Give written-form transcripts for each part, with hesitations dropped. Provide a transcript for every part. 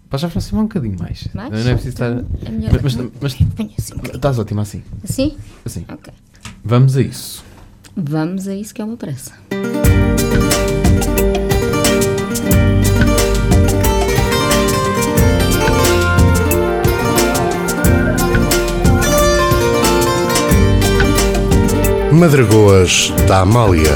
Podes aproximar um bocadinho mais. Mais? Não é preciso estar... É melhor. Mas Ponho assim um bocadinho. estás ótima assim. Assim? Assim. Ok. Vamos a isso. Vamos a isso que é uma pressa. Madragoas da Amália.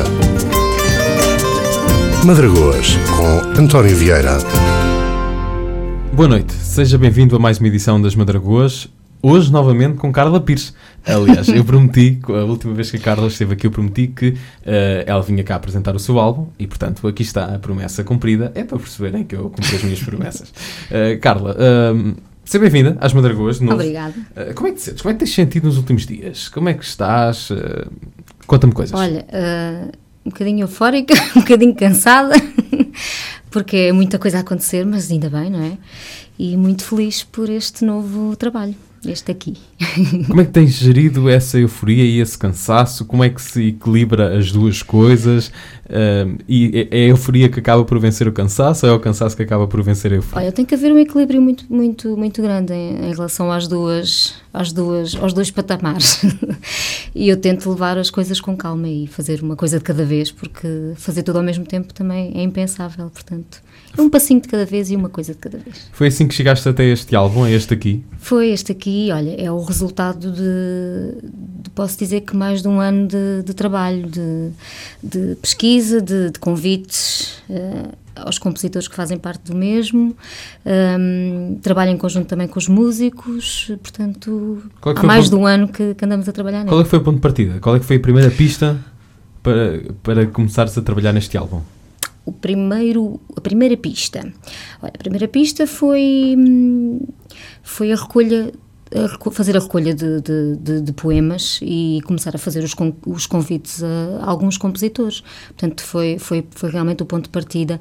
Madragoas com António Vieira. Boa noite, seja bem-vindo a mais uma edição das Madragoas. Hoje, novamente, com Carla Pires. Aliás, eu prometi, a última vez que a Carla esteve aqui, eu prometi que ela vinha cá apresentar o seu álbum e, portanto, aqui está a promessa cumprida. É para perceberem que eu cumpri as minhas promessas. Carla, seja bem-vinda às Madragoas de novo. Obrigada. Como é que te sentes? Como é que tens sentido nos últimos dias? Como é que estás? Conta-me coisas. Olha, um bocadinho eufórica, um bocadinho cansada, porque é muita coisa a acontecer, mas ainda bem, não é? E muito feliz por este novo trabalho, este aqui. Como é que tens gerido essa euforia e esse cansaço? Como é que se equilibra as duas coisas? E é a euforia que acaba por vencer o cansaço ou é o cansaço que acaba por vencer a euforia? Olha, tem que haver um equilíbrio muito grande em relação aos dois patamares. E eu tento levar as coisas com calma e fazer uma coisa de cada vez, porque fazer tudo ao mesmo tempo também é impensável, portanto... É um passinho de cada vez e uma coisa de cada vez. Foi assim que chegaste até este álbum, a este aqui? Foi este aqui, olha, é o resultado posso dizer que mais de um ano de trabalho, de pesquisa, de convites aos compositores que fazem parte do mesmo, trabalho em conjunto também com os músicos, portanto, há mais de um ano que andamos a trabalhar nele. Qual é que foi o ponto de partida? Qual é que foi a primeira pista para começares a trabalhar neste álbum? A primeira pista. Olha, a primeira pista foi a recolha, fazer a recolha de poemas e começar a fazer os convites a alguns compositores. Portanto, foi realmente o ponto de partida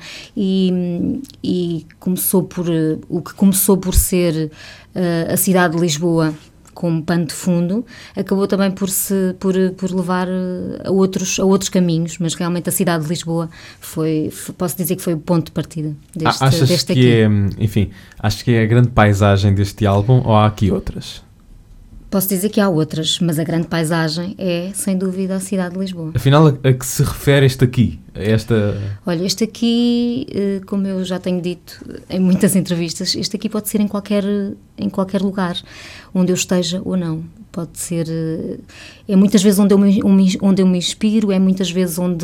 e começou o que começou por ser a cidade de Lisboa como pano de fundo, acabou também por levar a outros caminhos, mas realmente a cidade de Lisboa posso dizer que foi o ponto de partida deste aqui. Achas que é a grande paisagem deste álbum ou há aqui outras? Posso dizer que há outras, mas a grande paisagem é, sem dúvida, a cidade de Lisboa. Afinal, a que se refere este aqui? Olha, este aqui, como eu já tenho dito em muitas entrevistas, este aqui pode ser em qualquer lugar, onde eu esteja ou não. Pode ser... É muitas vezes onde eu me inspiro, é muitas vezes onde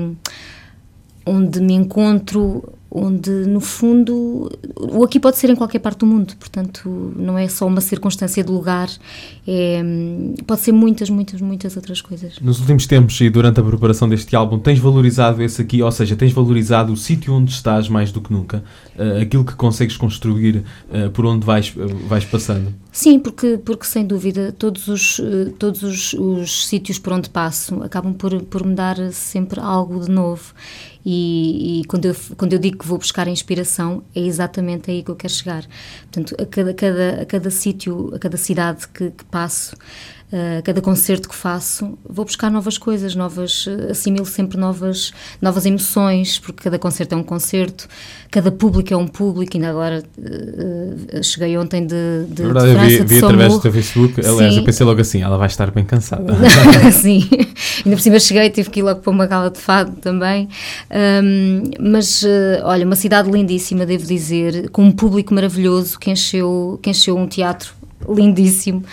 me encontro, onde, no fundo, o aqui pode ser em qualquer parte do mundo, portanto, não é só uma circunstância de lugar, pode ser muitas outras coisas. Nos últimos tempos e durante a preparação deste álbum, tens valorizado esse aqui, ou seja, tens valorizado o sítio onde estás mais do que nunca, aquilo que consegues construir por onde vais passando? Sim, porque sem dúvida todos os sítios por onde passo acabam por me dar sempre algo de novo e quando eu digo que vou buscar a inspiração é exatamente aí que eu quero chegar. Portanto, a cada sítio, a cada cidade que passo, a cada concerto que faço, vou buscar novas coisas, assimilo sempre novas emoções, porque cada concerto é um concerto, cada público é um público. Ainda agora cheguei ontem de verdade, França, vi através do teu Facebook. Aliás, eu pensei logo assim, ela vai estar bem cansada. Sim, ainda por cima cheguei, tive que ir logo para uma gala de fado também, mas olha, uma cidade lindíssima, devo dizer, com um público maravilhoso que encheu um teatro lindíssimo,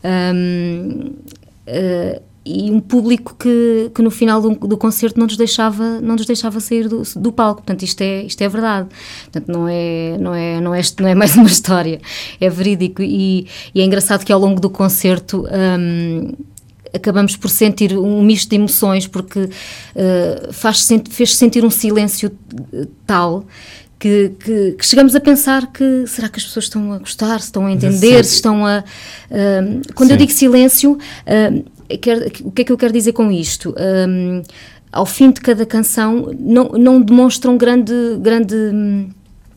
e um público que no final do concerto não nos deixava sair do palco. Portanto, isto é verdade. Portanto, não é mais uma história, é verídico e é engraçado que ao longo do concerto acabamos por sentir um misto de emoções, porque fez sentir um silêncio tal que chegamos a pensar que será que as pessoas estão a gostar, se estão a entender, se estão a... Quando eu digo silêncio, o que é que eu quero dizer com isto? Ao fim de cada canção não demonstram grandes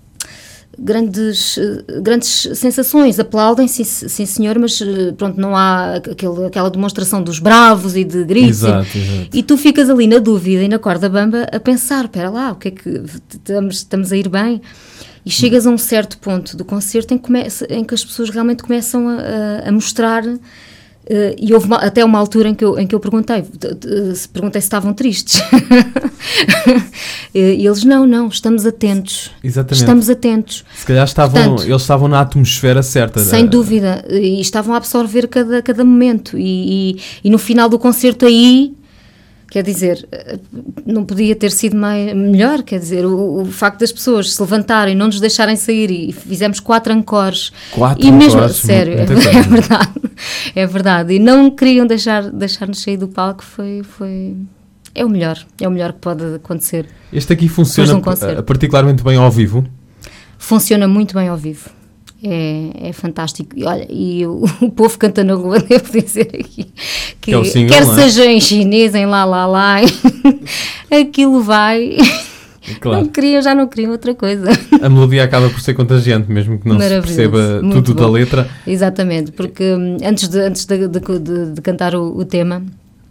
sensações, aplaudem, sim senhor, mas pronto, não há aquela demonstração dos bravos e de gritos. Exato. E tu ficas ali na dúvida e na corda bamba a pensar, espera lá, o que é que estamos a ir bem? E chegas a um certo ponto do concerto em que as pessoas realmente começam a mostrar, e houve até uma altura em que eu perguntei se estavam tristes. E eles, não, estamos atentos. Exatamente. Estamos atentos. Se calhar eles estavam na atmosfera certa. Sem dúvida. E estavam a absorver cada momento. E no final do concerto aí, quer dizer, não podia ter sido melhor, quer dizer, o facto das pessoas se levantarem, não nos deixarem sair, e fizemos 4 encores. 4 e mesmo, encores, sério, é verdade, é verdade. E não queriam deixar-nos sair do palco, é o melhor que pode acontecer. Este aqui funciona particularmente bem ao vivo? Funciona muito bem ao vivo. É fantástico. E olha, o povo canta na rua, devo dizer aqui, que é single, quer não é? seja em chinês, em lá, aquilo vai. Claro. Já não queriam outra coisa. A melodia acaba por ser contagiante, mesmo que não se perceba tudo da letra. Exatamente, porque antes de cantar o tema,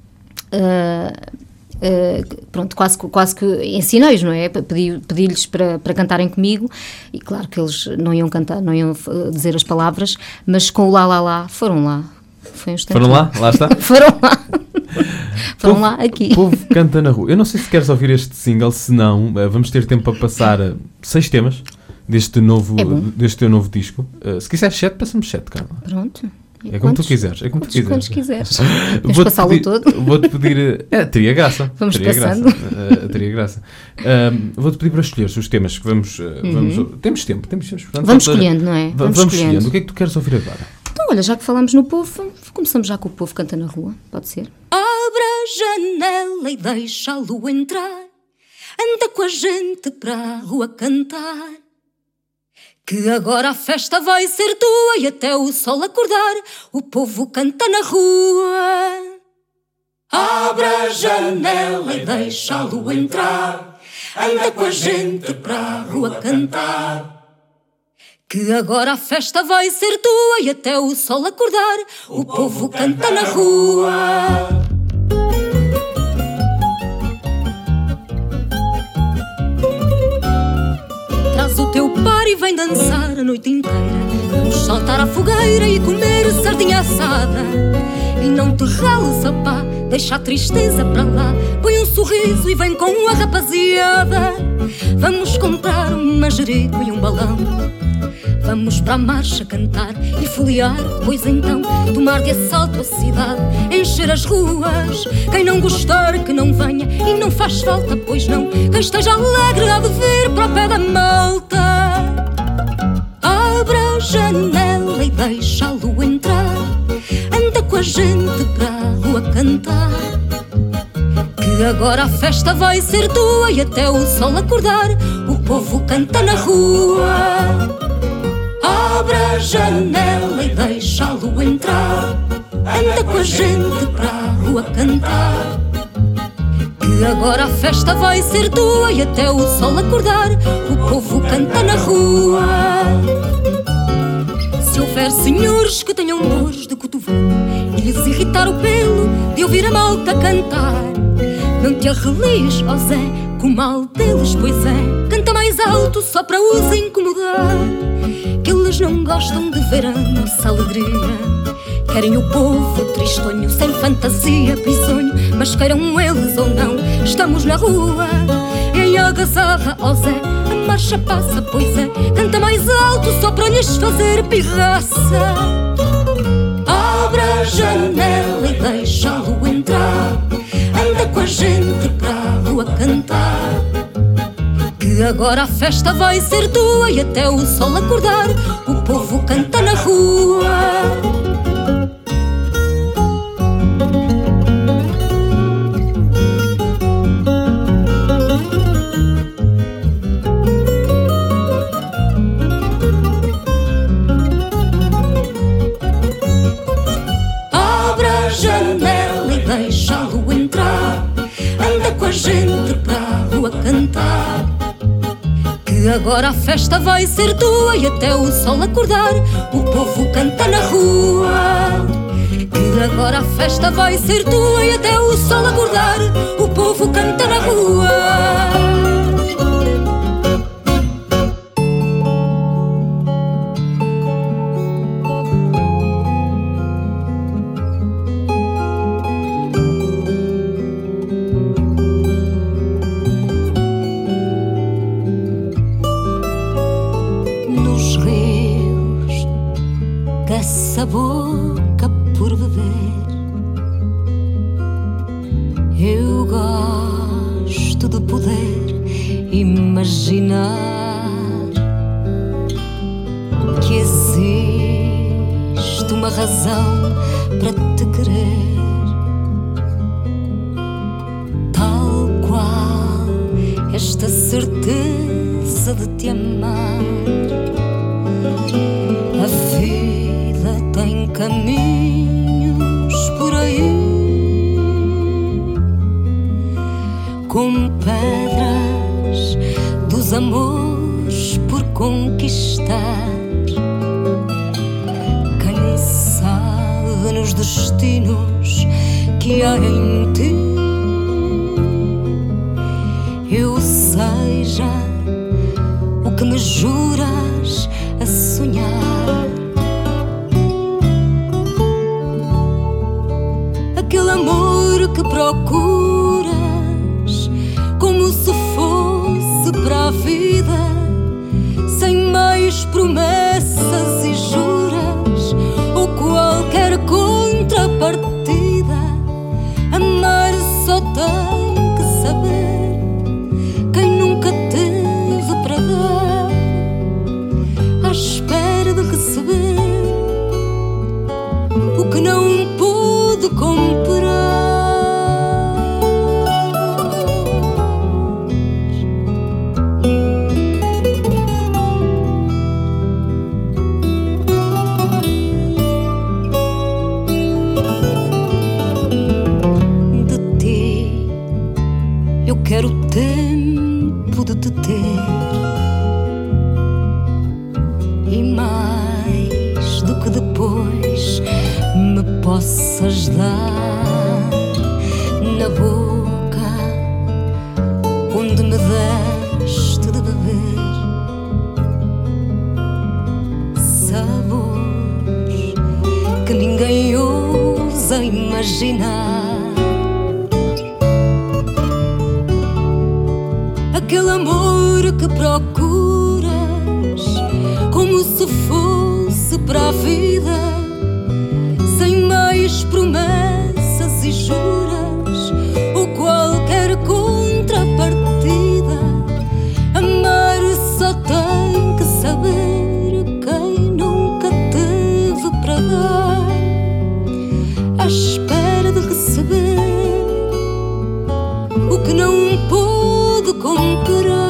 pronto, quase que ensinei-os, não é? Pedi-lhes para cantarem comigo, e claro que eles não iam cantar, não iam dizer as palavras, mas com o lá, foram lá. Foi um instante. Foram lá? Lá está? Foram lá, aqui. O povo canta na rua. Eu não sei se queres ouvir este single, se não, vamos ter tempo para passar 6 temas deste teu novo disco. Se quiseres 7, passamos 7, Carla. Pronto. É como tu quiseres. Quantos quiseres. Vamos passá-lo todo. Vou-te pedir... teria graça. Vamos teria passando. Graça. Teria graça. Vou-te pedir para escolheres os temas que vamos... Temos tempo. Portanto, vamos escolhendo, não é? Vamos escolhendo. O que é que tu queres ouvir agora? Então, olha, já que falamos no povo, começamos já com o povo canta na rua. Pode ser? Abre a janela e deixa-lo entrar. Anda com a gente para a rua cantar. Que agora a festa vai ser tua e até o sol acordar o povo canta na rua. Abre a janela e deixa-lo entrar. Anda com a gente para a rua cantar. Que agora a festa vai ser tua e até o sol acordar o povo canta na rua. Traz o teu par e vem dançar a noite inteira. Vamos saltar à fogueira e comer sardinha assada. E não te rales, opá, deixa a tristeza para lá. Põe um sorriso e vem com a rapaziada. Vamos comprar um manjerico e um balão. Vamos para a marcha cantar e foliar, pois então tomar de assalto a cidade, encher as ruas. Quem não gostar que não venha, e não faz falta, pois não. Quem esteja alegre há de vir para o pé da malta. Abre a janela e deixa-lo entrar. Anda com a gente para a rua cantar. Que agora a festa vai ser tua e até o sol acordar o povo canta na rua. Abre a janela e deixa-lo entrar. Anda com a gente para a rua cantar. Que agora a festa vai ser tua e até o sol acordar o povo canta na rua. Se houver senhores que tenham dores de cotovelo e lhes irritar o pelo de ouvir a malta cantar, não te arrelis, ó Zé, com o mal deles, pois é. Canta mais alto só para os incomodar, que eles não gostam de ver a nossa alegria. Querem o povo tristonho, sem fantasia, bisonho. Mas queiram eles ou não, estamos na rua. Em algazarra, ó Zé, a marcha passa, pois é. Canta mais alto só para lhes fazer pirraça. Abre a janela e deixa-lo entrar. Anda com a gente para a rua cantar. Que agora a festa vai ser tua e até o sol acordar o povo canta na rua. Abre a janela e deixa-lo entrar. Anda com a gente para a rua cantar. Que agora a festa vai ser tua e até o sol acordar o povo canta na rua. Que agora a festa vai ser tua e até o sol acordar o povo canta na rua. essa boca por beber. Eu gosto de poder imaginar que existe uma razão para te querer, tal qual esta certeza de te amar. A vida tem caminhos por aí, com pedras dos amores por conquistar. Quem sabe nos destinos que há em ti, eu seja o que me juras a sonhar. Aquele amor que procuras, como se fosse para a vida, sem mais promessas e juras ou qualquer contrapartida. Amar só tem que saber quem nunca teve para dar, à espera de receber o que não pude comprar. De ti eu quero o tempo de te ter, e mais do que depois me possas dar na boca onde me deste de beber sabores que ninguém ousa imaginar. Aquele amor que procuras, como se fosse para a vida, sem mais promessas e juras ou qualquer contrapartida. Amar só tem que saber quem nunca teve para dar, à espera de receber o que não pôde comprar.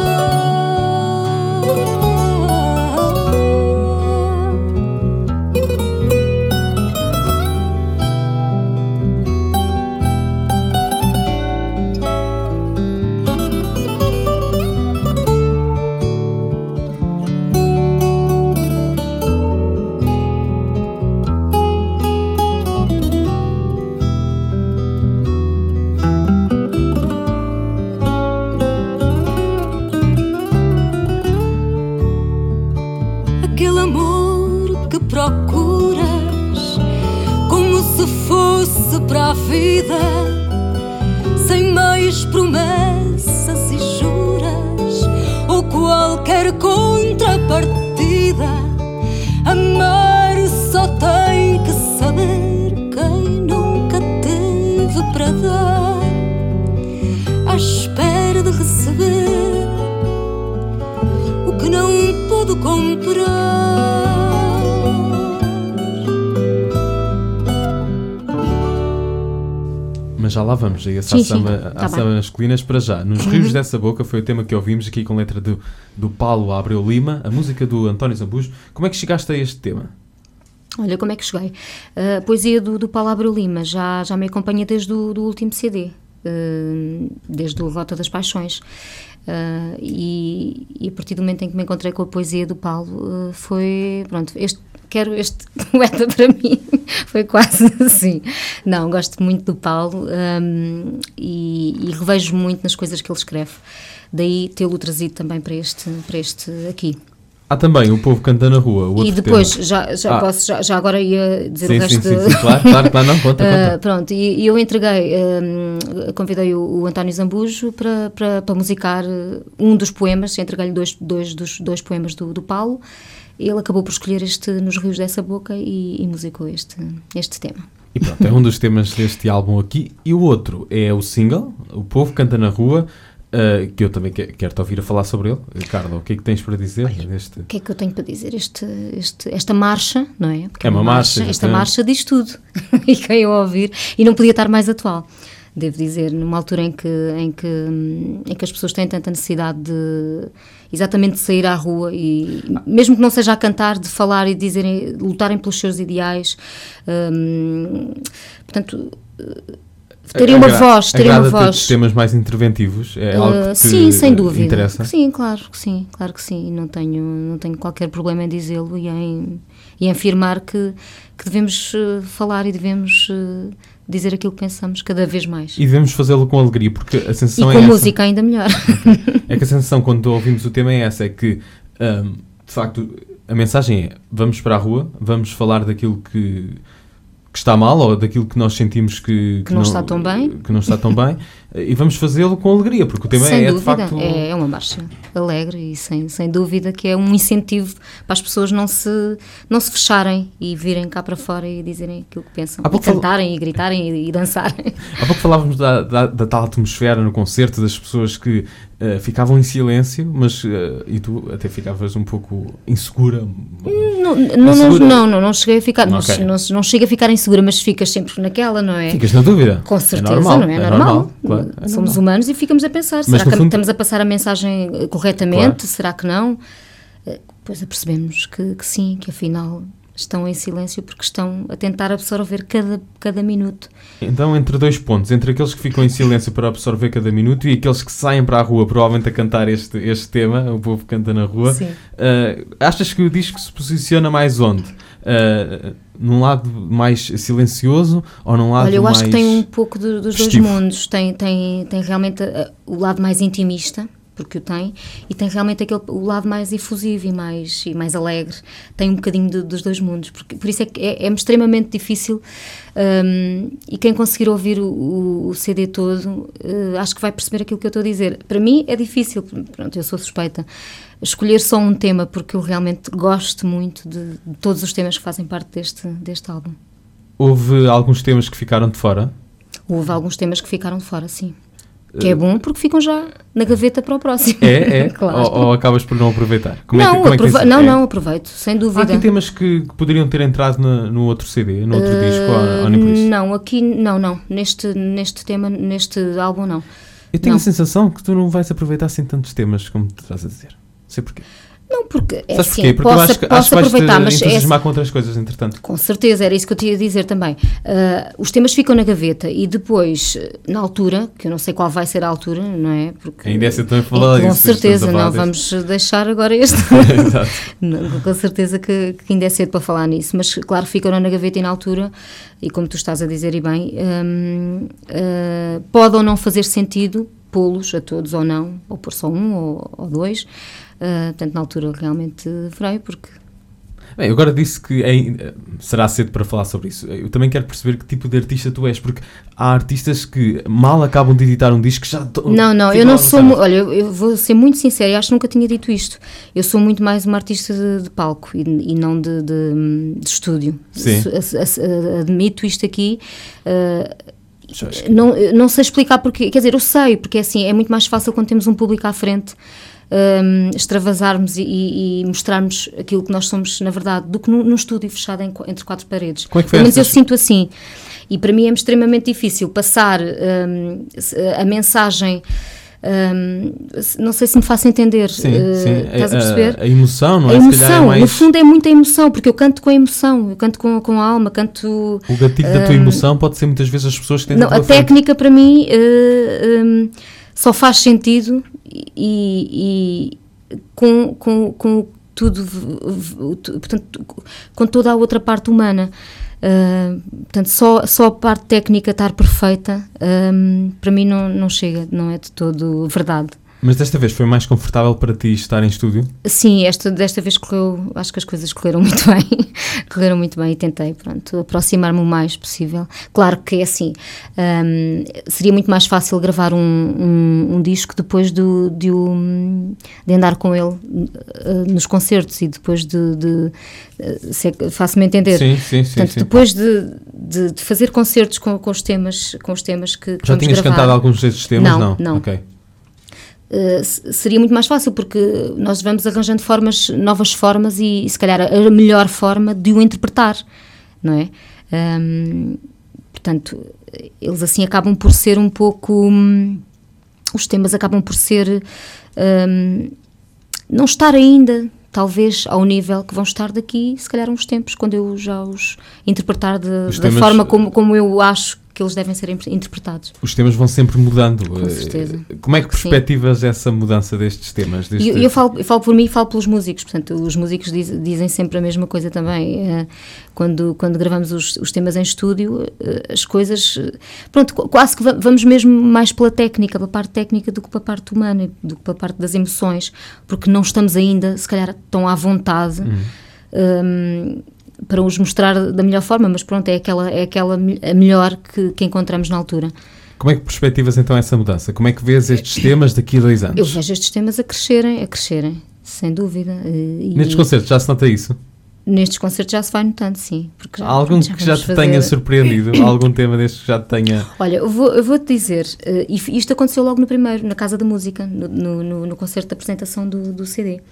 Aquele amor que procuras, como se fosse para a vida, sem mais promessas e juras ou qualquer contrapartida. Amar só tem que saber quem nunca teve para dar, à espera de receber o que não pôde comprar. Mas já lá vamos, a essa Sim, samba, tá à samba masculinas para já. Nos Rios dessa Boca foi o tema que ouvimos aqui com letra do Paulo Abreu Lima, a música do António Zambujo. Como é que chegaste a este tema? Olha, como é que cheguei? A poesia do Paulo Abreu Lima já me acompanha desde o último CD, desde o Rota das Paixões. E a partir do momento em que me encontrei com a poesia do Paulo, foi, pronto, quero este poeta para mim. Foi quase assim. Não, gosto muito do Paulo e revejo muito nas coisas que ele escreve. Daí tê-lo trazido também para este aqui. Há também O Povo Canta na Rua. O outro E depois, tema. já agora ia dizer Sim, o resto. sim, claro, não, conta. Pronto, e eu entreguei, convidei o António Zambujo para musicar um dos poemas, entreguei-lhe dois poemas do Paulo, ele acabou por escolher Nos Rios dessa Boca e musicou este tema. E pronto, é um dos temas deste álbum aqui. E o outro é o single, O Povo Canta na Rua, que eu também quero-te ouvir a falar sobre ele. Carla, o que é que tens para dizer deste? O que é que eu tenho para dizer? Esta marcha, não é? Porque é uma marcha. Esta marcha diz tudo. E quem eu ouvir, e não podia estar mais atual. Devo dizer, numa altura em que as pessoas têm tanta necessidade de exatamente de sair à rua e, mesmo que não seja a cantar, de falar e dizerem, lutarem pelos seus ideais, portanto, terem uma voz. Temas mais interventivos, é algo que sim, sem dúvida. Interessa? Sim, claro que sim. Não tenho qualquer problema em dizê-lo e em afirmar que devemos falar e devemos dizer aquilo que pensamos cada vez mais. E devemos fazê-lo com alegria, porque a sensação e com música ainda melhor. É que a sensação, quando ouvimos o tema, é essa, é que, de facto, a mensagem é: vamos para a rua, vamos falar daquilo que está mal, ou daquilo que nós sentimos que não está tão bem, e vamos fazê-lo com alegria, porque o tema sem dúvida, de facto... é uma marcha alegre e sem dúvida que é um incentivo para as pessoas não se fecharem e virem cá para fora e dizerem aquilo que pensam, e cantarem e gritarem e dançarem. Há pouco falávamos da tal atmosfera no concerto, das pessoas que ficavam em silêncio, mas e tu até ficavas um pouco insegura? Não cheguei a ficar, Okay. não chego a ficar insegura, mas ficas sempre naquela, não é? Ficas na dúvida. Com certeza, é normal, não é normal. Claro, Somos humanos e ficamos a pensar, será que estamos a passar a mensagem corretamente? Claro. Será que não? Depois apercebemos que sim, que afinal estão em silêncio porque estão a tentar absorver cada minuto. Então, entre dois pontos, entre aqueles que ficam em silêncio para absorver cada minuto e aqueles que saem para a rua provavelmente a cantar este tema, O Povo Canta na Rua, achas que o disco se posiciona mais onde? Num lado mais silencioso ou num lado mais... Olha, eu acho que tem um pouco dos festivo? Dois mundos. Tem realmente o lado mais intimista, porque o tem, e tem realmente o lado mais efusivo e mais alegre. Tem um bocadinho dos dois mundos, por isso é que é extremamente difícil, e quem conseguir ouvir o CD todo, acho que vai perceber aquilo que eu estou a dizer. Para mim é difícil, pronto, eu sou suspeita, escolher só um tema, porque eu realmente gosto muito de todos os temas que fazem parte deste álbum. Houve alguns temas que ficaram de fora? Houve alguns temas que ficaram de fora, sim. Que é bom porque ficam já na gaveta para o próximo. Claro. Ou acabas por não aproveitar? Não, aproveito, sem dúvida. Há aqui temas que poderiam ter entrado no outro CD, no outro disco, ou nem por isso? Não, aqui não. Neste tema, neste álbum, não. Eu tenho a sensação que tu não vais aproveitar assim tantos temas como tu estás a dizer. Não sei porquê. Não, porque é sabes assim, porquê? Porque eu acho que aproveitar, vais-te entusiasmar com outras coisas, entretanto. Com certeza, era isso que eu tinha a dizer também. Os temas ficam na gaveta e depois, na altura, que eu não sei qual vai ser a altura, não é? Porque ainda é também falar disso. Com certeza, não vamos deixar agora este. Exato. Não, com certeza que ainda é cedo para falar nisso, mas claro, ficam na gaveta e na altura, e como tu estás a dizer e bem, pode ou não fazer sentido pô-los a todos ou não, ou pôr só um ou dois. Portanto, na altura realmente freio, porque... Bem, eu agora disse que será cedo para falar sobre isso. Eu também quero perceber que tipo de artista tu és, porque há artistas que mal acabam de editar um disco que já... Não, eu não sou... Olha, eu vou ser muito sincera, e acho que nunca tinha dito isto. Eu sou muito mais uma artista de palco e não de estúdio. Sim. Admito isto aqui... Não sei explicar porque, quer dizer, eu sei, porque assim, é muito mais fácil quando temos um público à frente extravasarmos e mostrarmos aquilo que nós somos, na verdade, do que num estúdio fechado entre quatro paredes. Como é que foi? Pelo menos eu sinto assim. E para mim é extremamente difícil passar a mensagem... não sei se me faço entender. Sim. Estás a perceber? A emoção, não é? A emoção, se calhar é mais... no fundo é muita emoção, porque eu canto com a emoção, eu canto com a alma, canto... O gatilho da tua emoção pode ser muitas vezes as pessoas que têm... Não, a técnica para mim só faz sentido e com tudo, portanto, com toda a outra parte humana. Portanto, só a parte técnica estar perfeita, para mim não chega, não é de todo verdade. Mas desta vez foi mais confortável para ti estar em estúdio? Sim, desta vez correu, acho que as coisas correram muito bem, correram muito bem e tentei, pronto, aproximar-me o mais possível. Claro que é assim, seria muito mais fácil gravar um disco depois de andar com ele nos concertos e depois faço-me entender. Sim. Portanto, depois de fazer concertos com os temas que já vamos tinhas gravar. cantado alguns desses temas? Não. Ok. Seria muito mais fácil porque nós vamos arranjando novas formas e se calhar a melhor forma de o interpretar, não é? Portanto, eles assim acabam por ser um pouco... os temas acabam por ser... não estar ainda, talvez, ao nível que vão estar daqui, se calhar, uns tempos, quando eu já os interpretar da forma como eu acho que eles devem ser interpretados. Os temas vão sempre mudando. Com certeza. Como é que perspectivas essa mudança destes temas? Eu falo por mim e falo pelos músicos. Portanto, os músicos dizem sempre a mesma coisa também. Quando gravamos os temas em estúdio, as coisas... Pronto, quase que vamos mesmo mais pela parte técnica do que pela parte humana, do que pela parte das emoções, porque não estamos ainda, se calhar, tão à vontade... para os mostrar da melhor forma, mas pronto, é aquela a melhor que encontramos na altura. Como é que perspectivas então essa mudança? Como é que vês estes temas daqui a 2 anos? Eu vejo estes temas a crescerem, sem dúvida. Nestes concertos já se nota isso? Nestes concertos já se vai notando, sim. Porque há algum que já te tenha surpreendido? Há algum tema destes que já te tenha... Olha, eu vou-te dizer, isto aconteceu logo no primeiro, na Casa da Música, no concerto de apresentação do CD.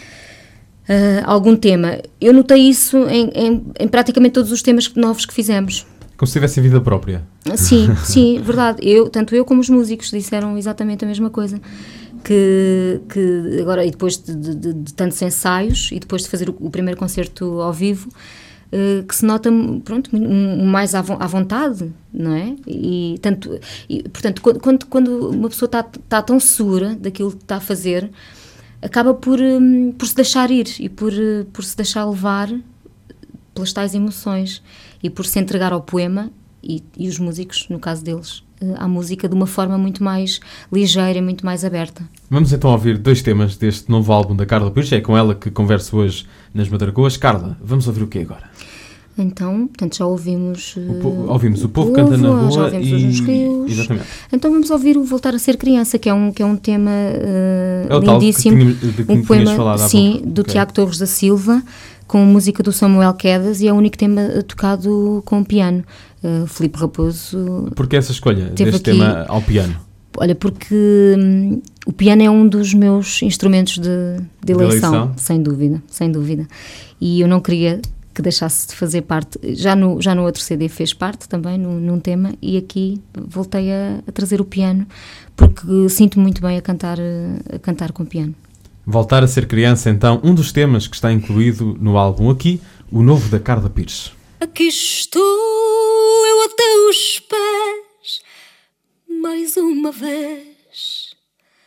Algum tema. Eu notei isso em praticamente todos os temas novos que fizemos. Como se tivessem vida própria. Sim, verdade. Tanto eu como os músicos disseram exatamente a mesma coisa. Que agora, e depois de tantos ensaios, e depois de fazer o primeiro concerto ao vivo, que se nota, pronto, mais à vontade, não é? Portanto, quando uma pessoa está tão segura daquilo que está a fazer, acaba por se deixar ir e por se deixar levar pelas tais emoções e por se entregar ao poema e os músicos, no caso deles, à música de uma forma muito mais ligeira e muito mais aberta. Vamos então ouvir 2 temas deste novo álbum da Carla Pires. É com ela que converso hoje nas Madragoas. Carla, vamos ouvir o que agora? Então, portanto, já ouvimos... ouvimos O Povo Canta na Rua já ouvimos Hoje nos Rios. Exatamente. Então vamos ouvir o Voltar a Ser Criança, que é um tema lindíssimo. Um poema, do Tiago Torres da Silva, com música do Samuel Quedas, e é o único tema tocado com piano. Filipe Raposo... Porquê essa escolha deste tema ao piano? Olha, porque o piano é um dos meus instrumentos de eleição, sem dúvida. E eu não queria que deixasse de fazer parte. Já no outro CD fez parte também, num tema, e aqui voltei a trazer o piano, porque sinto muito bem a cantar com piano. Voltar a Ser Criança, então, um dos temas que está incluído no álbum aqui, o novo da Carla Pires. Aqui estou eu a teus pés, mais uma vez,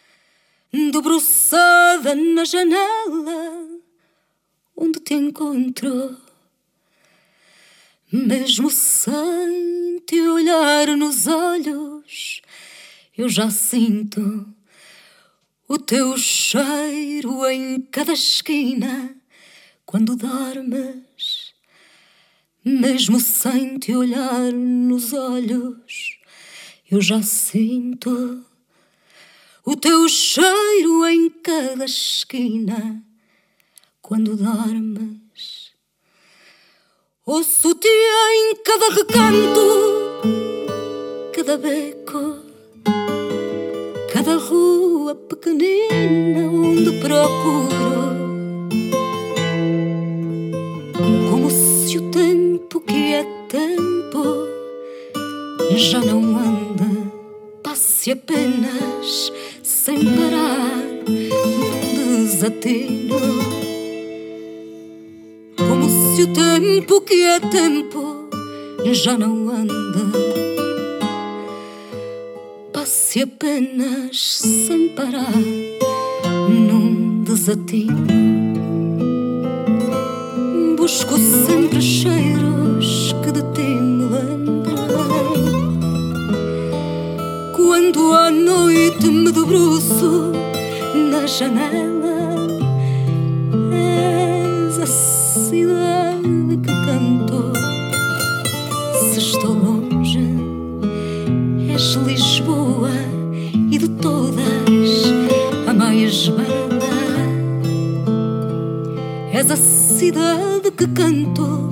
debruçada na janela onde te encontro. Mesmo sem te olhar nos olhos, eu já sinto o teu cheiro em cada esquina quando dormes. Mesmo sem te olhar nos olhos, eu já sinto o teu cheiro em cada esquina quando dormes. Ouço-te em cada recanto, cada beco, cada rua pequenina onde procuro. Como se o tempo que é tempo já não anda, passe apenas sem parar num desatino. Como se o tempo que é tempo já não anda, passe apenas sem parar num desatino. Busco sempre cheiros que de ti me lembrem. Quando à noite me debruço janela. És a cidade que cantou. Se estou longe, és Lisboa, e de todas a mais bela. És a cidade que cantou.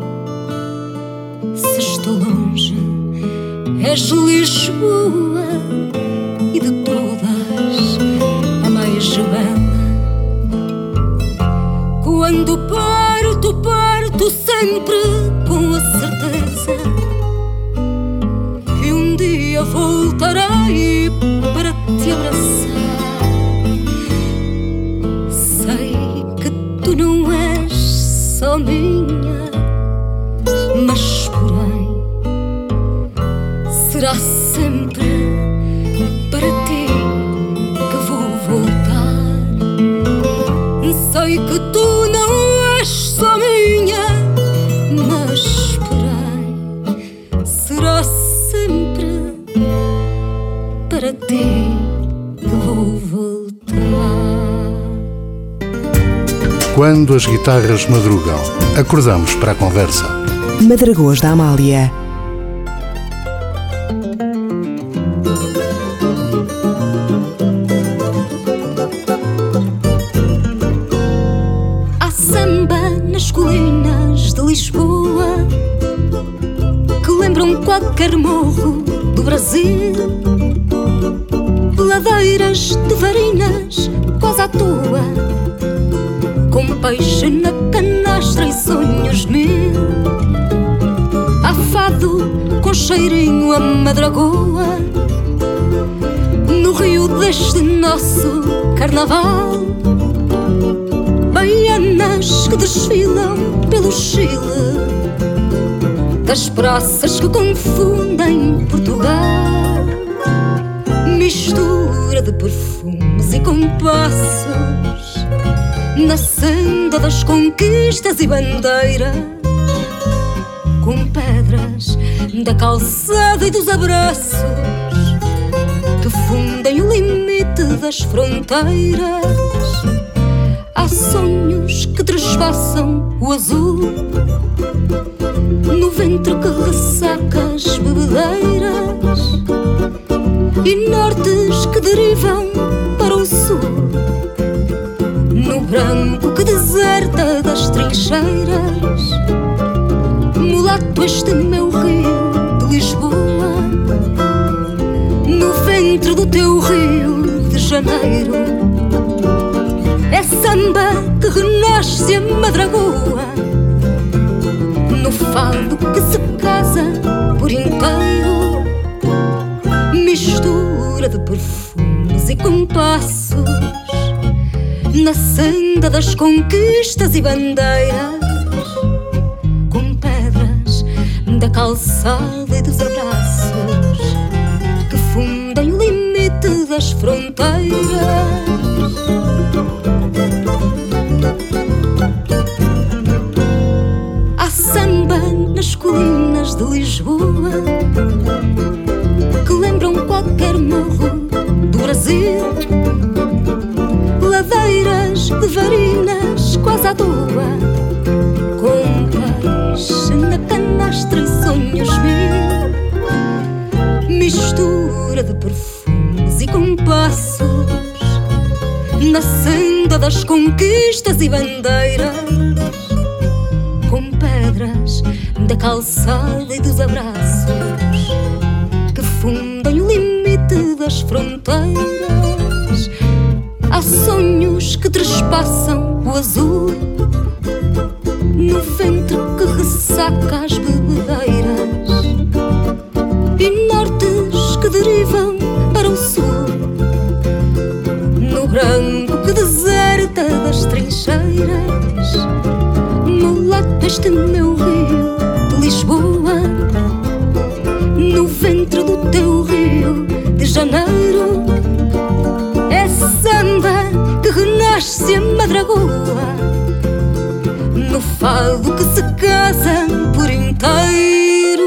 Se estou longe, és Lisboa, e de todas a mais bela. Quando parto, parto sempre com a certeza que um dia voltarei para te abraçar. Sei que tu não és só minha, mas porém será sempre para ti que vou voltar. Sei que tu não és só minha, mas porém será sempre para ti que vou voltar. Quando as guitarras madrugam, acordamos para a conversa. Madragoas da Amália. Há samba nas colinas de Lisboa que lembram qualquer morro do Brasil. Ladeiras de varinas quase à toa, com peixe na canastra e sonhos mil. Há fado com cheirinho a madragoa no rio deste nosso carnaval. Baianas que desfilam pelo Chile, das praças que confundem Portugal. Mistura de perfumes e compassos na senda das conquistas e bandeiras, com pedras da calçada e dos abraços que fundem o limite das fronteiras. Há sonhos que trespassam o azul no ventre que ressaca as bebedeiras, e nortes que derivam para o sul no branco que deserta das trincheiras. Mulato este meu rio de Lisboa, no ventre do teu Rio de Janeiro. É samba que renasce a madragoa, no fado que se casa por inteiro. Mistura de perfumes e compassos na senda das conquistas e bandeiras, com pedras da calçada e dos abraços que fundem o limite das fronteiras. Há samba nas colinas de Lisboa que lembram qualquer morro do Brasil. Ladeiras de varinas quase à toa, com peixe na canastra e sonhos mil. Mistura de perfumes e compassos na senda das conquistas e bandeiras, com pedras da calçada e dos abraços que fundem o limite das fronteiras. Há sonhos que trespassam o azul no ventre que ressaca as bebedeiras, e nortes que derivam para o sul no branco que deserta das trincheiras. Mulato este meu rio de Lisboa, no ventre do teu Rio de Janeiro. É samba que renasce a madragoa, no fado que se casa por inteiro.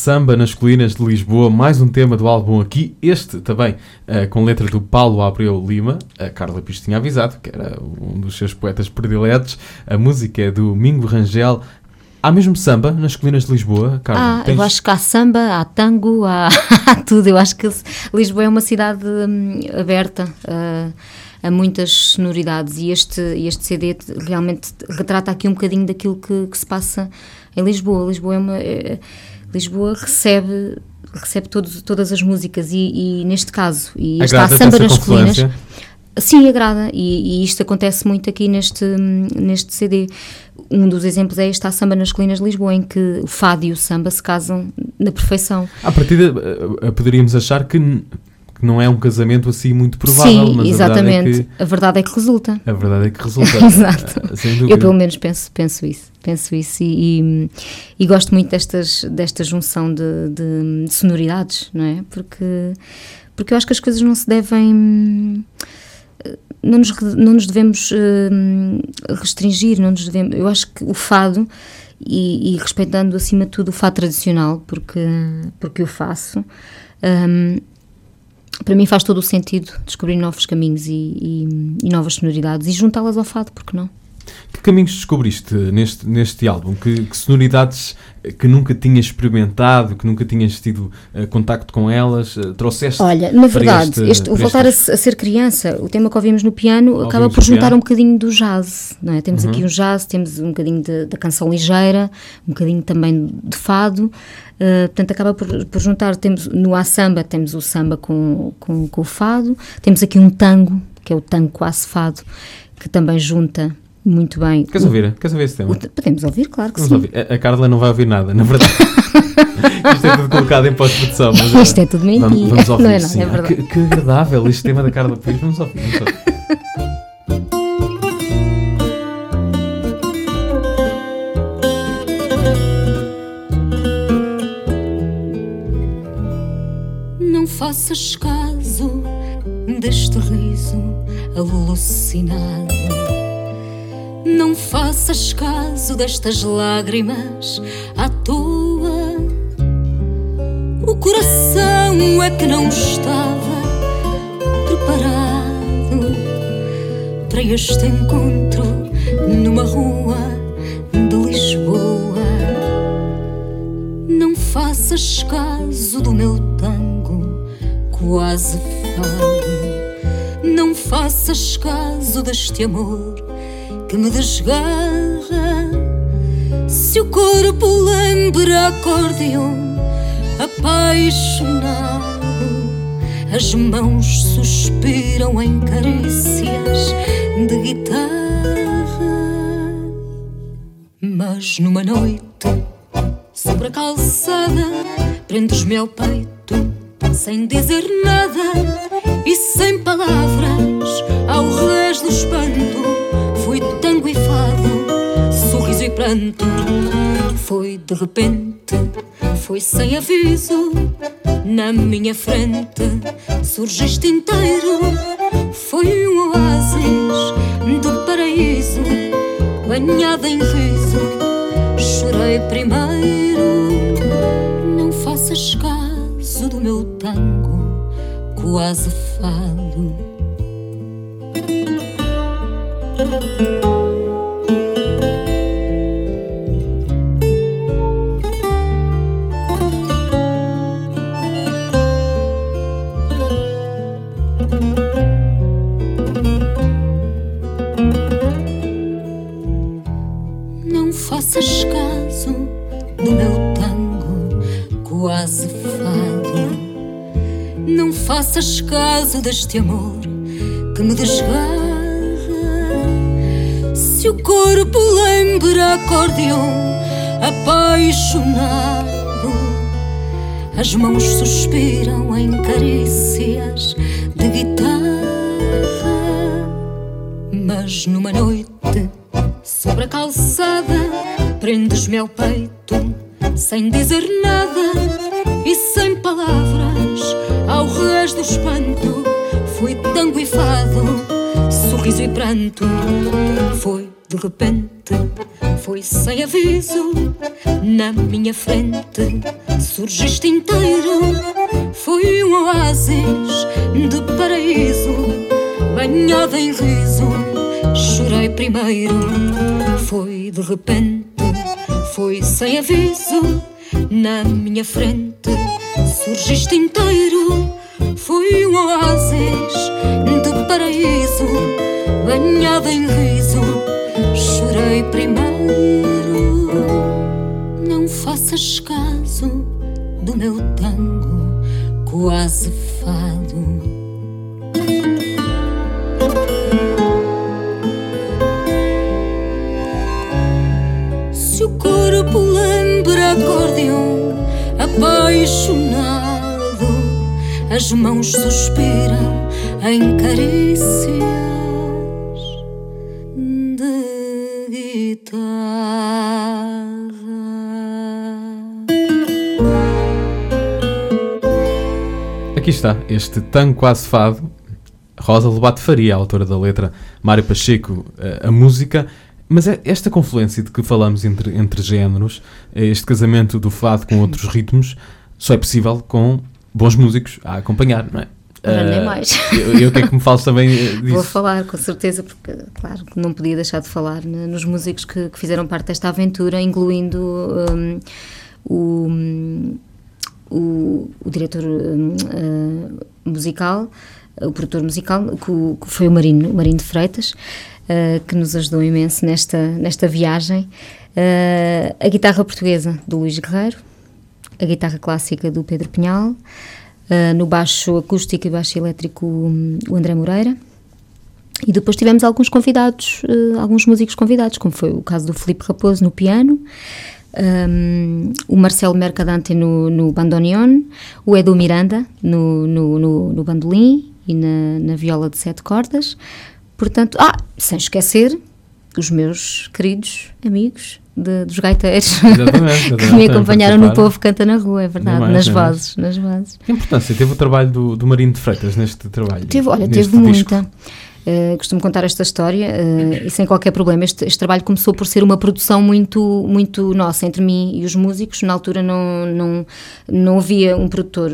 Samba nas Colinas de Lisboa, mais um tema do álbum aqui, este também com letra do Paulo Abreu Lima. A Carla Pires tinha avisado que era um dos seus poetas prediletos. A música é do Mingo Rangel. Há mesmo samba nas Colinas de Lisboa, Carla? Eu acho que há samba, há tango, há tudo. Eu acho que Lisboa é uma cidade aberta a muitas sonoridades, e este CD realmente retrata aqui um bocadinho daquilo que se passa em Lisboa. Lisboa recebe todas as músicas e neste caso, e está a Samba nas Colinas. Sim, agrada, e isto acontece muito aqui neste CD. Um dos exemplos é este, a Samba nas Colinas de Lisboa, em que o fado e o samba se casam na perfeição. À partida, poderíamos achar que não é um casamento assim muito provável. Sim, mas exatamente. A verdade é que resulta. A verdade é que resulta. Exato. Sem dúvida. Eu pelo menos penso isso e gosto muito desta junção de sonoridades, não é? Porque eu acho que as coisas não se devem... Não nos devemos restringir, eu acho que o fado, e respeitando acima de tudo o fado tradicional, porque o faço, para mim faz todo o sentido descobrir novos caminhos e novas sonoridades e juntá-las ao fado, porque não? Que caminhos descobriste neste álbum? Que sonoridades que nunca tinhas experimentado, que nunca tinhas tido contacto com elas, trouxeste? Olha, na verdade, o voltar a ser criança, o tema que ouvimos no piano acaba por juntar um bocadinho do jazz, não é? Temos aqui um jazz, temos um bocadinho da canção ligeira, um bocadinho também de fado, portanto acaba por juntar. Temos no A Samba, temos o samba com o fado, temos aqui um tango, que é o tango quase fado, que também junta muito bem. Queres ouvir esse tema? Podemos ouvir, claro que sim. Ouvir. A Carla não vai ouvir nada, na verdade. Isto é tudo colocado em pós-produção. Mas isto é tudo mentira. Vamos ouvir, não é, sim. É verdade. Que agradável este tema da Carla Pires. Vamos ouvir. Não faças caso deste riso alucinado. Não faças caso destas lágrimas à toa. O coração é que não estava preparado para este encontro numa rua de Lisboa. Não faças caso do meu tango quase fado. Não faças caso deste amor que me desgarra. Se o corpo lembra acordeon apaixonado, as mãos suspiram em carícias de guitarra. Mas numa noite, sobre a calçada, prendes-me ao peito, sem dizer nada e sem palavras, ao revés do espanto. Foi tango e fado, sorriso e pranto. Foi de repente, foi sem aviso. Na minha frente surgiste inteiro. Foi um oásis do paraíso, banhado em riso. Chorei primeiro. Não faças caso do meu tango quase fado. Não faças caso do meu tango quase fado. Não faças caso deste amor que me desgarra. Se o corpo lembra acordeon apaixonado, as mãos suspiram em carícias de guitarra. Mas numa noite, sobre a calçada, prendes-me ao peito, sem dizer nada e sem palavras, ao revés do espanto. Foi tango e fado, sorriso e pranto. Foi de repente, foi sem aviso. Na minha frente surgiste inteiro. Foi um oásis de paraíso, banhada em riso. Chorei primeiro. Foi de repente, foi sem aviso. Na minha frente surgiste inteiro. Foi um oásis de paraíso, banhada em riso. Chorei primeiro. Não faças caso do meu tango quase fado. Se o corpo lembra acordeon apaixonado, as mãos suspiram em carícias de guitarra. Aqui está, este tango quase fado. Rosa Lobato Faria, a autora da letra, Mário Pacheco, a música. Mas esta confluência de que falamos entre géneros, este casamento do fado com outros ritmos, só é possível com bons músicos a acompanhar, não é? Nem mais. Eu quero que me fales também disso. Vou falar, com certeza, porque, claro, não podia deixar de falar nos músicos que fizeram parte desta aventura, incluindo o diretor musical, o produtor musical, que foi o Marino de Freitas, que nos ajudou imenso nesta viagem. A guitarra portuguesa do Luís Guerreiro, a guitarra clássica do Pedro Pinhal, no baixo acústico e baixo elétrico o André Moreira, e depois tivemos alguns convidados, alguns músicos convidados, como foi o caso do Filipe Raposo no piano, o Marcelo Mercadante no bandoneon, o Edu Miranda no bandolim e na viola de 7 cordas. Portanto, sem esquecer os meus queridos amigos dos gaiteiros que me acompanharam no Povo Canta na Rua, é verdade, nas vozes. Que importância teve o trabalho do Marino de Freitas neste trabalho? Teve muita. Costumo contar esta história e sem qualquer problema. Este trabalho começou por ser uma produção muito, muito nossa, entre mim e os músicos. Na altura não havia um produtor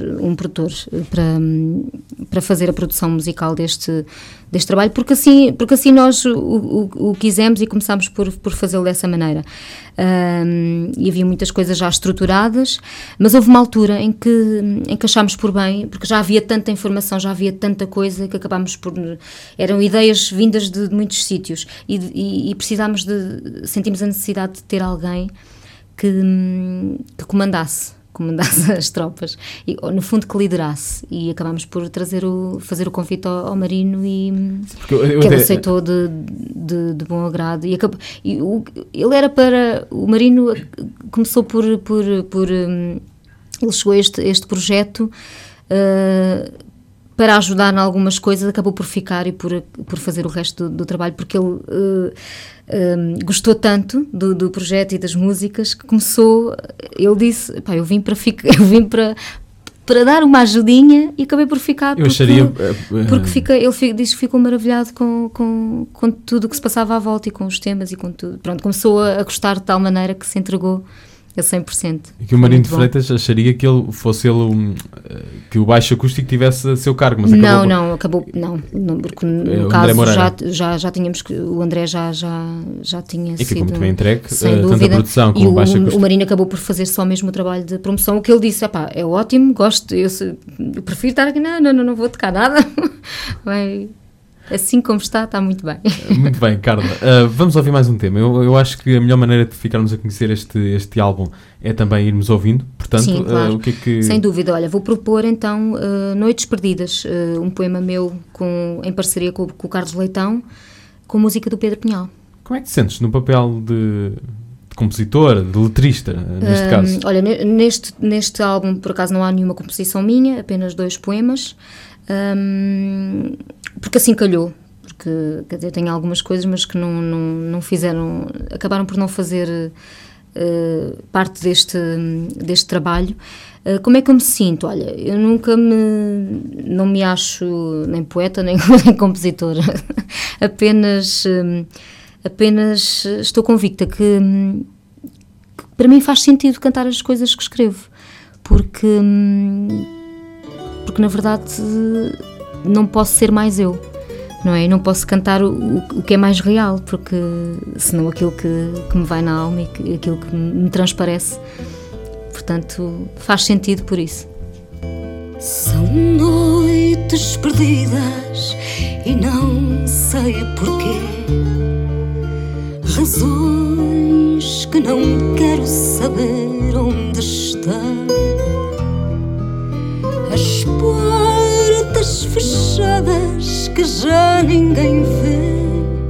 para fazer a produção musical deste trabalho, porque assim nós o quisemos e começámos por fazê-lo dessa maneira. E havia muitas coisas já estruturadas, mas houve uma altura em que achámos por bem, porque já havia tanta informação, já havia tanta coisa, que acabámos por... Eram ideias vindas de muitos sítios e sentimos a necessidade de ter alguém que comandasse as tropas e, no fundo, que liderasse, e acabámos por fazer o convite ao Marino e que ele aceitou de bom agrado ele era para... O Marino começou por ele chegou a este projeto para ajudar em algumas coisas, acabou por ficar e por fazer o resto do trabalho, porque ele gostou tanto do projeto e das músicas que começou. Ele disse: eu vim para dar uma ajudinha, e acabei por ficar. Ele disse que ficou maravilhado com tudo o que se passava à volta e com os temas e com tudo. Pronto, começou a gostar de tal maneira que se entregou a 100%. E que o Marino de Freitas acharia que que o baixo acústico tivesse a seu cargo, mas acabou, porque no caso já tínhamos, o André já tinha sido... E ficou muito bem entregue, tanto a produção como o baixo acústico. O Marino acabou por fazer só mesmo o trabalho de promoção. O que ele disse: é ótimo, gosto, eu prefiro estar aqui, não vou tocar nada. Assim como está muito bem. Muito bem, Carla. Vamos ouvir mais um tema. Eu acho que a melhor maneira de ficarmos a conhecer este álbum é também irmos ouvindo. Portanto, sim, claro. O que é que... Sem dúvida. Olha, vou propor então Noites Perdidas, um poema meu em parceria com o Carlos Leitão, com música do Pedro Pinhal. Como é que te sentes no papel de compositor, de letrista, neste caso? Olha, neste álbum, por acaso, não há nenhuma composição minha, apenas 2 poemas. Porque assim calhou, porque, quer dizer, tenho algumas coisas, mas que não fizeram, acabaram por não fazer parte deste trabalho. Como é que eu me sinto? Olha, eu não me acho nem poeta, nem compositora, apenas apenas estou convicta que para mim faz sentido cantar as coisas que escrevo, porque na verdade não posso ser mais eu, não é? Não posso cantar o que é mais real, porque senão aquilo que me vai na alma e aquilo que me transparece, portanto faz sentido por isso. São noites perdidas e não sei porquê, razões que não quero saber onde estão, as portas fechadas que já ninguém vê,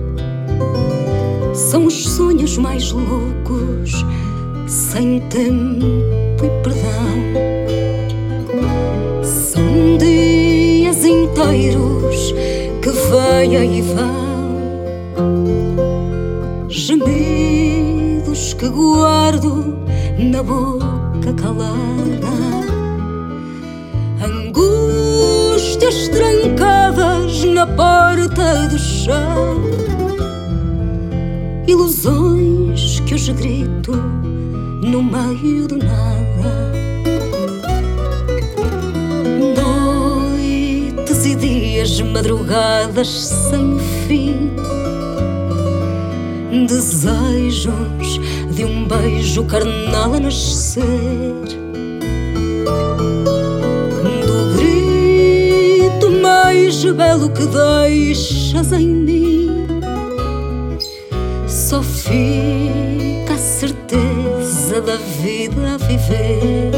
são os sonhos mais loucos, sem tempo e perdão. São dias inteiros que vêm e vão, gemidos que guardo na boca calada, angústias trancadas na porta do chão, ilusões que hoje grito no meio do nada. Noites e dias, madrugadas sem fim, desejos de um beijo carnal a nascer, do grito mais belo que deixas em mim, só fica a certeza da vida a viver.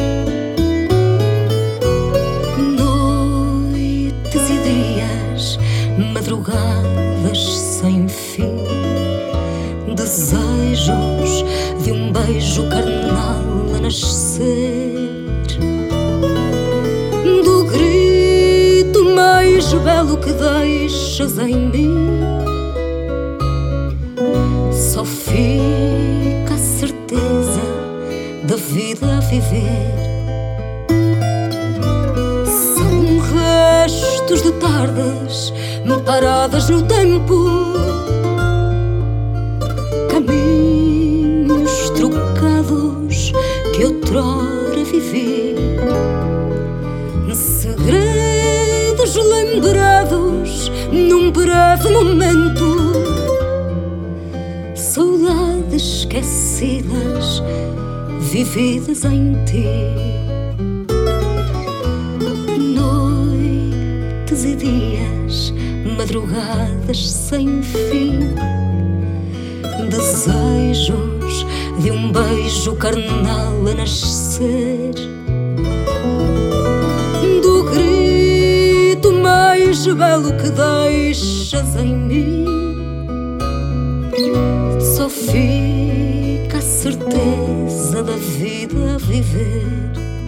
Noites e dias, madrugadas sem fim, desejos de um beijo carnal a nascer, do grito mais belo que deixas em mim, só fica a certeza da vida a viver. São restos de tardes paradas no tempo, caminhos trocados que outrora vivi, segredos lembrados num breve momento, saudades esquecidas vividas em ti. Noites e dias, madrugadas sem fim, desejos de um beijo carnal a nascer, do grito mais belo que deixas em mim, só fica a certeza da vida a viver.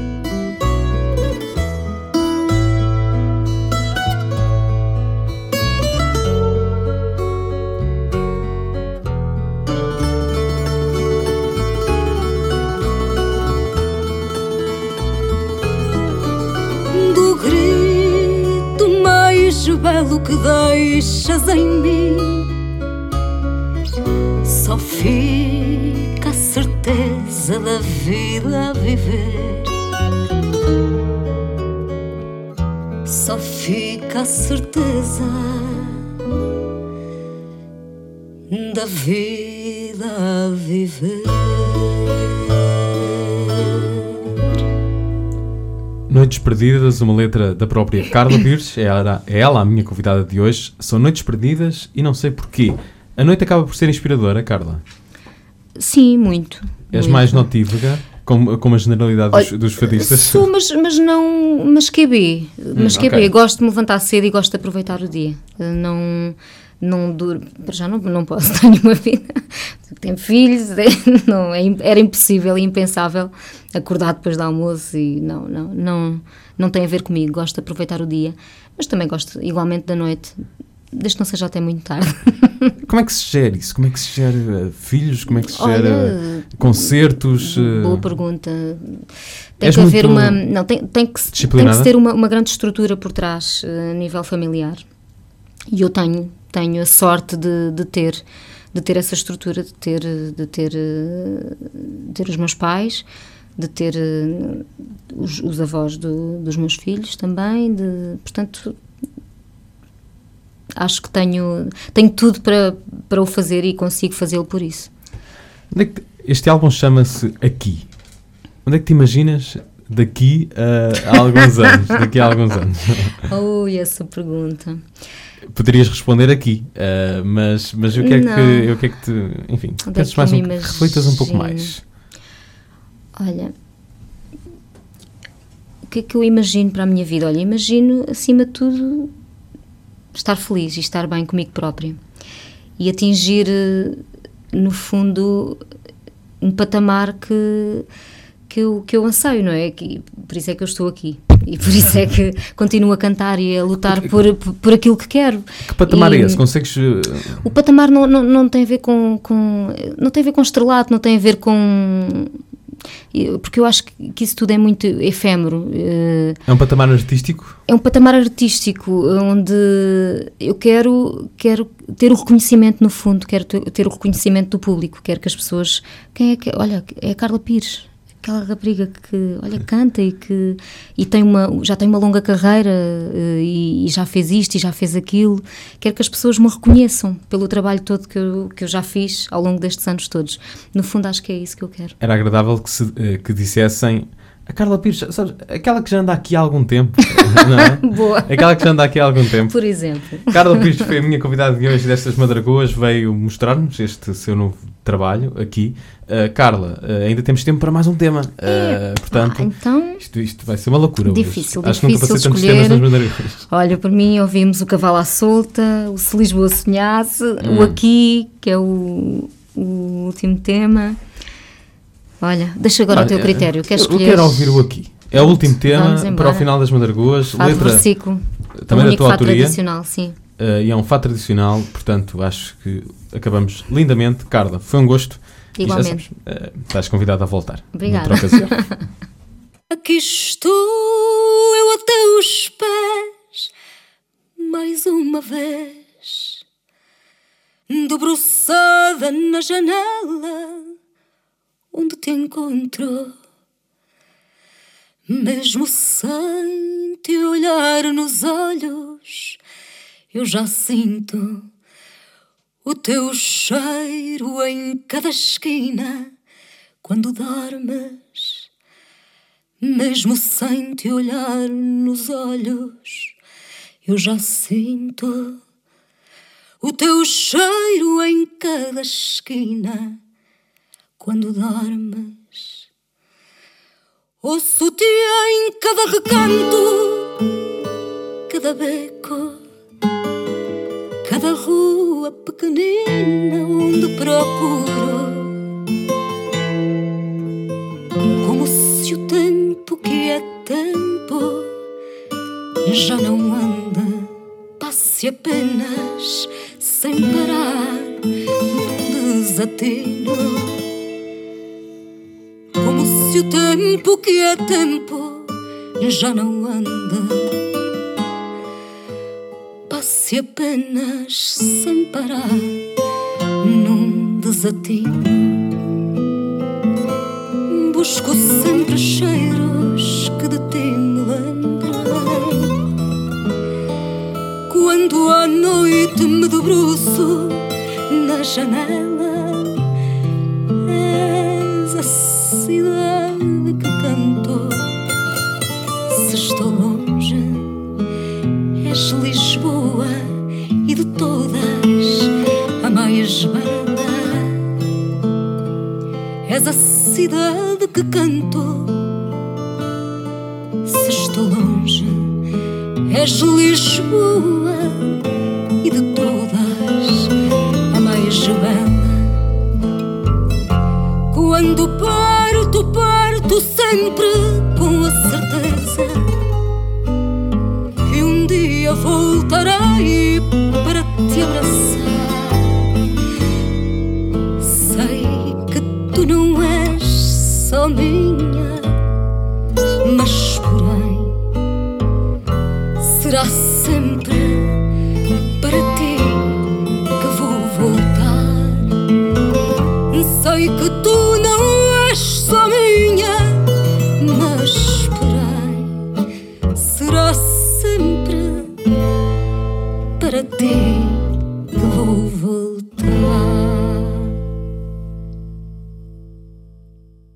Do grito mais belo que deixas em mim, só fica a certeza da vida a viver, só fica a certeza da vida a viver. Noites Perdidas, uma letra da própria Carla Pires, é ela a minha convidada de hoje. São noites perdidas e não sei porquê. A noite acaba por ser inspiradora, Carla? Sim, muito. És muito. mais notívaga, como a generalidade dos fadistas? Sou, mas QB. Mas QB. Okay. Gosto de me levantar cedo e gosto de aproveitar o dia. Não duro, já não posso, tenho uma vida, tenho filhos, era impossível e impensável acordar depois do almoço e não tem a ver comigo. Gosto de aproveitar o dia, mas também gosto igualmente da noite, desde que não seja até muito tarde. Como é que se gera isso? Como é que se gera filhos? Como é que se gera concertos? Boa pergunta. Tem que haver uma... Não, tem que se ter uma grande estrutura por trás a nível familiar. E eu tenho a sorte de ter de ter essa estrutura, de ter os meus pais, de ter os avós dos meus filhos também, portanto, acho que tenho tudo para o fazer e consigo fazê-lo por isso. Este álbum chama-se Aqui. Onde é que te imaginas daqui a alguns anos? Daqui a alguns anos. Essa pergunta. Poderias responder aqui, mas eu quero que te... Enfim, penses mais reflitas um pouco mais. Olha, o que é que eu imagino para a minha vida? Olha, imagino, acima de tudo, estar feliz e estar bem comigo própria. E atingir, no fundo, um patamar que eu anseio, não é? Por isso é que eu estou aqui. E por isso é que continuo a cantar e a lutar por aquilo que quero. Que patamar é esse? Consegues... O patamar não tem a ver com não tem a ver com estrelato, não tem a ver com... Porque eu acho que isso tudo é muito efêmero. É um patamar artístico? É um patamar artístico onde eu quero ter o reconhecimento, no fundo, quero ter o reconhecimento do público, quero que as pessoas... Olha, é a Carla Pires, aquela rapariga que, olha, canta e já tem uma longa carreira e já fez isto e já fez aquilo. Quero que as pessoas me reconheçam pelo trabalho todo que eu já fiz ao longo destes anos todos. No fundo, acho que é isso que eu quero. Era agradável que dissessem: a Carla Pires, sabes, aquela que já anda aqui há algum tempo, não é? Boa. Aquela que já anda aqui há algum tempo. Por exemplo. Carla Pires foi a minha convidada de hoje destas Madragoas, veio mostrar-nos este seu novo trabalho aqui. Carla, ainda temos tempo para mais um tema. Portanto, então, isto vai ser uma loucura. Difícil Acho que nunca passei tantos temas nas Madragoas. Olha, por mim ouvimos o Cavalo à Solta, o Se Lisboa Sonhasse, o Aqui, que é o último tema. Olha, deixa agora o teu critério. Queres escolher? Eu quero ouvir o Aqui. É o último tema para o final das Madragoas. Fado letra versículo. também da tua fado autoria. Tradicional, sim. E é um fado tradicional, portanto, acho que acabamos lindamente. Carla, foi um gosto. Igualmente. E já sabes, estás convidada a voltar. Obrigada. Noutra ocasião. Aqui estou eu a teus pés, mais uma vez, debruçada na janela onde te encontro, mesmo sem te olhar nos olhos, eu já sinto o teu cheiro em cada esquina quando dormes. Mesmo sem te olhar nos olhos, eu já sinto o teu cheiro em cada esquina quando dormes. Ouço-te em cada recanto, cada beco, cada rua pequenina onde procuro, como se o tempo que é tempo já não anda, passe apenas sem parar num desatino, como se o tempo que é tempo já não anda, passe apenas sem parar num desatino. Busco sempre cheiros que de ti me lembrem, quando à noite me debruço na janela. És a cidade que canto se estou longe, és Lisboa e de todas a mais bela. És a cidade que canto se estou longe, és Lisboa e de todas a mais bela. Quando parto sempre com a certeza que um dia voltarei para te abraçar. Sei que tu não és só minha, mas porém será sempre para ti que vou voltar. Sei que tu não és só minha, mas esperei, será sempre para ti que vou voltar.